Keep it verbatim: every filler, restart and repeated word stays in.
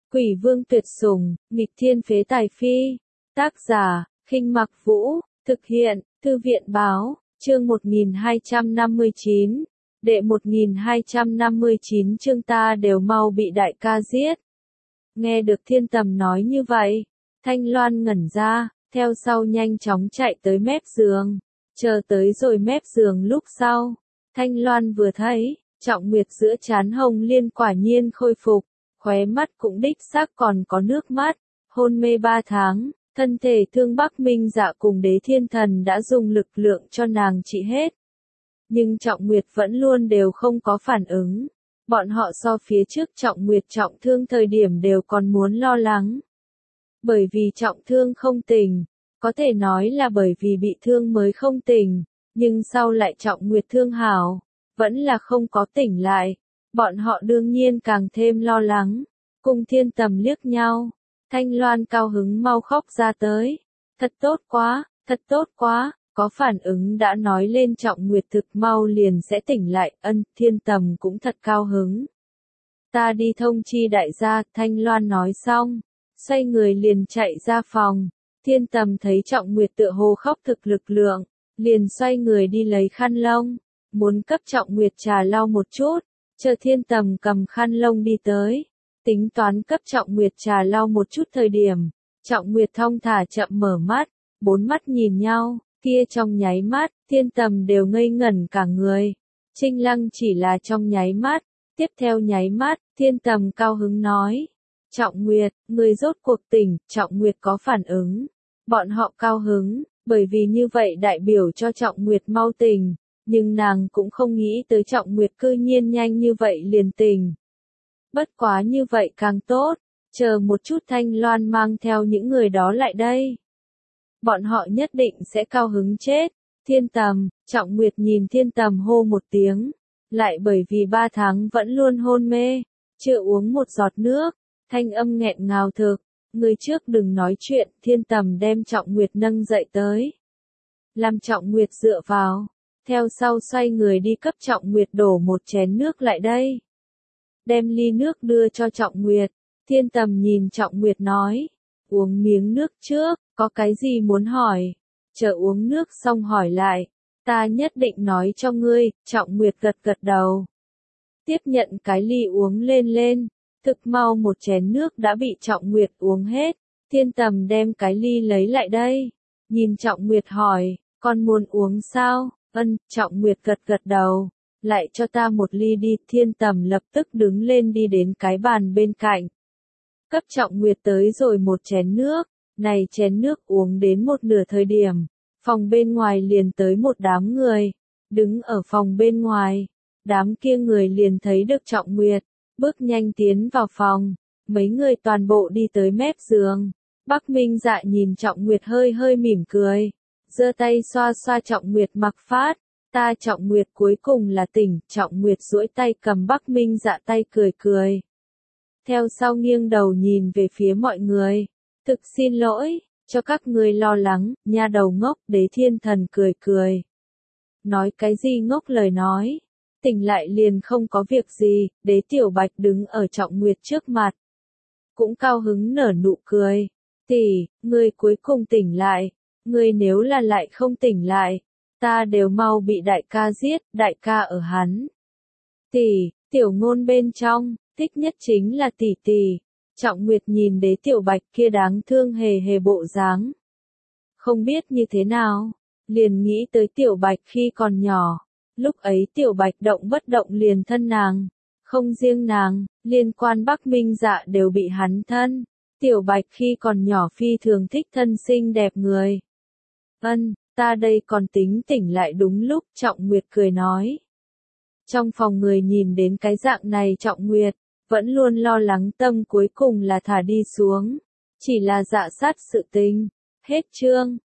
Quỷ vương tuyệt sủng, nghịch thiên phế tài phi. Tác giả, Khinh Mặc Vũ, thực hiện, Thư viện Báo, chương một nghìn hai trăm năm mươi chín. Đệ một nghìn hai trăm năm mươi chín chương ta đều mau bị đại ca giết. Nghe được Thiên Tầm nói như vậy, Thanh Loan ngẩn ra, theo sau nhanh chóng chạy tới mép giường. Chờ tới rồi mép giường lúc sau, Thanh Loan vừa thấy, Trọng Nguyệt giữa trán hồng liên quả nhiên khôi phục, khóe mắt cũng đích xác còn có nước mắt, hôn mê ba tháng, thân thể thương Bắc Minh Dạ cùng Đế Thiên Thần đã dùng lực lượng cho nàng trị hết. Nhưng Trọng Nguyệt vẫn luôn đều không có phản ứng, bọn họ so phía trước Trọng Nguyệt trọng thương thời điểm đều còn muốn lo lắng. Bởi vì trọng thương không tỉnh, có thể nói là bởi vì bị thương mới không tỉnh, nhưng sau lại Trọng Nguyệt thương hảo, vẫn là không có tỉnh lại. Bọn họ đương nhiên càng thêm lo lắng, cùng Thiên Tầm liếc nhau, Thanh Loan cao hứng mau khóc ra tới. Thật tốt quá, thật tốt quá, có phản ứng đã nói lên Trọng Nguyệt thực mau liền sẽ tỉnh lại, ân, Thiên Tầm cũng thật cao hứng. Ta đi thông chi đại gia, Thanh Loan nói xong, xoay người liền chạy ra phòng. Thiên Tầm thấy Trọng Nguyệt tựa hồ khóc thực lực lượng, liền xoay người đi lấy khăn lông, muốn cấp Trọng Nguyệt trà lau một chút. Chờ Thiên Tầm cầm khăn lông đi tới, tính toán cấp Trọng Nguyệt trà lau một chút thời điểm, Trọng Nguyệt thong thả chậm mở mắt, bốn mắt nhìn nhau, kia trong nháy mắt, Thiên Tầm đều ngây ngẩn cả người. Trinh Lăng chỉ là trong nháy mắt, tiếp theo nháy mắt, Thiên Tầm cao hứng nói, Trọng Nguyệt, người rốt cuộc tỉnh, Trọng Nguyệt có phản ứng. Bọn họ cao hứng, bởi vì như vậy đại biểu cho Trọng Nguyệt mau tỉnh. Nhưng nàng cũng không nghĩ tới Trọng Nguyệt cư nhiên nhanh như vậy liền tỉnh. Bất quá như vậy càng tốt, chờ một chút Thanh Loan mang theo những người đó lại đây. Bọn họ nhất định sẽ cao hứng chết. Thiên Tầm, Trọng Nguyệt nhìn Thiên Tầm hô một tiếng, lại bởi vì ba tháng vẫn luôn hôn mê, chưa uống một giọt nước, thanh âm nghẹn ngào thực. Người trước đừng nói chuyện, Thiên Tầm đem Trọng Nguyệt nâng dậy tới. Làm Trọng Nguyệt dựa vào. Theo sau xoay người đi cấp Trọng Nguyệt đổ một chén nước lại đây. Đem ly nước đưa cho Trọng Nguyệt, Thiên Tầm nhìn Trọng Nguyệt nói, uống miếng nước trước, có cái gì muốn hỏi, chờ uống nước xong hỏi lại, ta nhất định nói cho ngươi. Trọng Nguyệt gật gật đầu. Tiếp nhận cái ly uống lên lên, thực mau một chén nước đã bị Trọng Nguyệt uống hết. Thiên Tầm đem cái ly lấy lại đây, nhìn Trọng Nguyệt hỏi, con muốn uống sao? Ân, Trọng Nguyệt gật gật đầu, lại cho ta một ly đi. Thiên Tầm lập tức đứng lên đi đến cái bàn bên cạnh. Cấp Trọng Nguyệt tới rồi một chén nước, này chén nước uống đến một nửa thời điểm, phòng bên ngoài liền tới một đám người, đứng ở phòng bên ngoài, đám kia người liền thấy được Trọng Nguyệt, bước nhanh tiến vào phòng, mấy người toàn bộ đi tới mép giường. Bắc Minh Dạ nhìn Trọng Nguyệt hơi hơi mỉm cười. Giơ tay xoa xoa Trọng Nguyệt mặc phát, ta Trọng Nguyệt cuối cùng là tỉnh. Trọng Nguyệt duỗi tay cầm Bắc Minh Dạ tay cười cười. Theo sau nghiêng đầu nhìn về phía mọi người, thực xin lỗi, cho các người lo lắng, nha đầu ngốc. Đế Thiên Thần cười cười. Nói cái gì ngốc lời nói, tỉnh lại liền không có việc gì. Đế Tiểu Bạch đứng ở Trọng Nguyệt trước mặt, cũng cao hứng nở nụ cười, tỷ, ngươi cuối cùng tỉnh lại. Ngươi nếu là lại không tỉnh lại, ta đều mau bị đại ca giết. Đại ca ở hắn tỷ, tiểu ngôn bên trong, thích nhất chính là tỷ tỷ. Trọng Nguyệt nhìn Đế Tiểu Bạch kia đáng thương hề hề bộ dáng, không biết như thế nào, liền nghĩ tới Tiểu Bạch khi còn nhỏ. Lúc ấy Tiểu Bạch động bất động liền thân nàng, không riêng nàng, liên quan Bắc Minh Dạ đều bị hắn thân. Tiểu Bạch khi còn nhỏ phi thường thích thân xinh đẹp người. Ân, ta đây còn tính tỉnh lại đúng lúc. Trọng Nguyệt cười nói. Trong phòng người nhìn đến cái dạng này Trọng Nguyệt, vẫn luôn lo lắng tâm cuối cùng là thả đi xuống. Chỉ là dạ sát sự tình. Hết chương.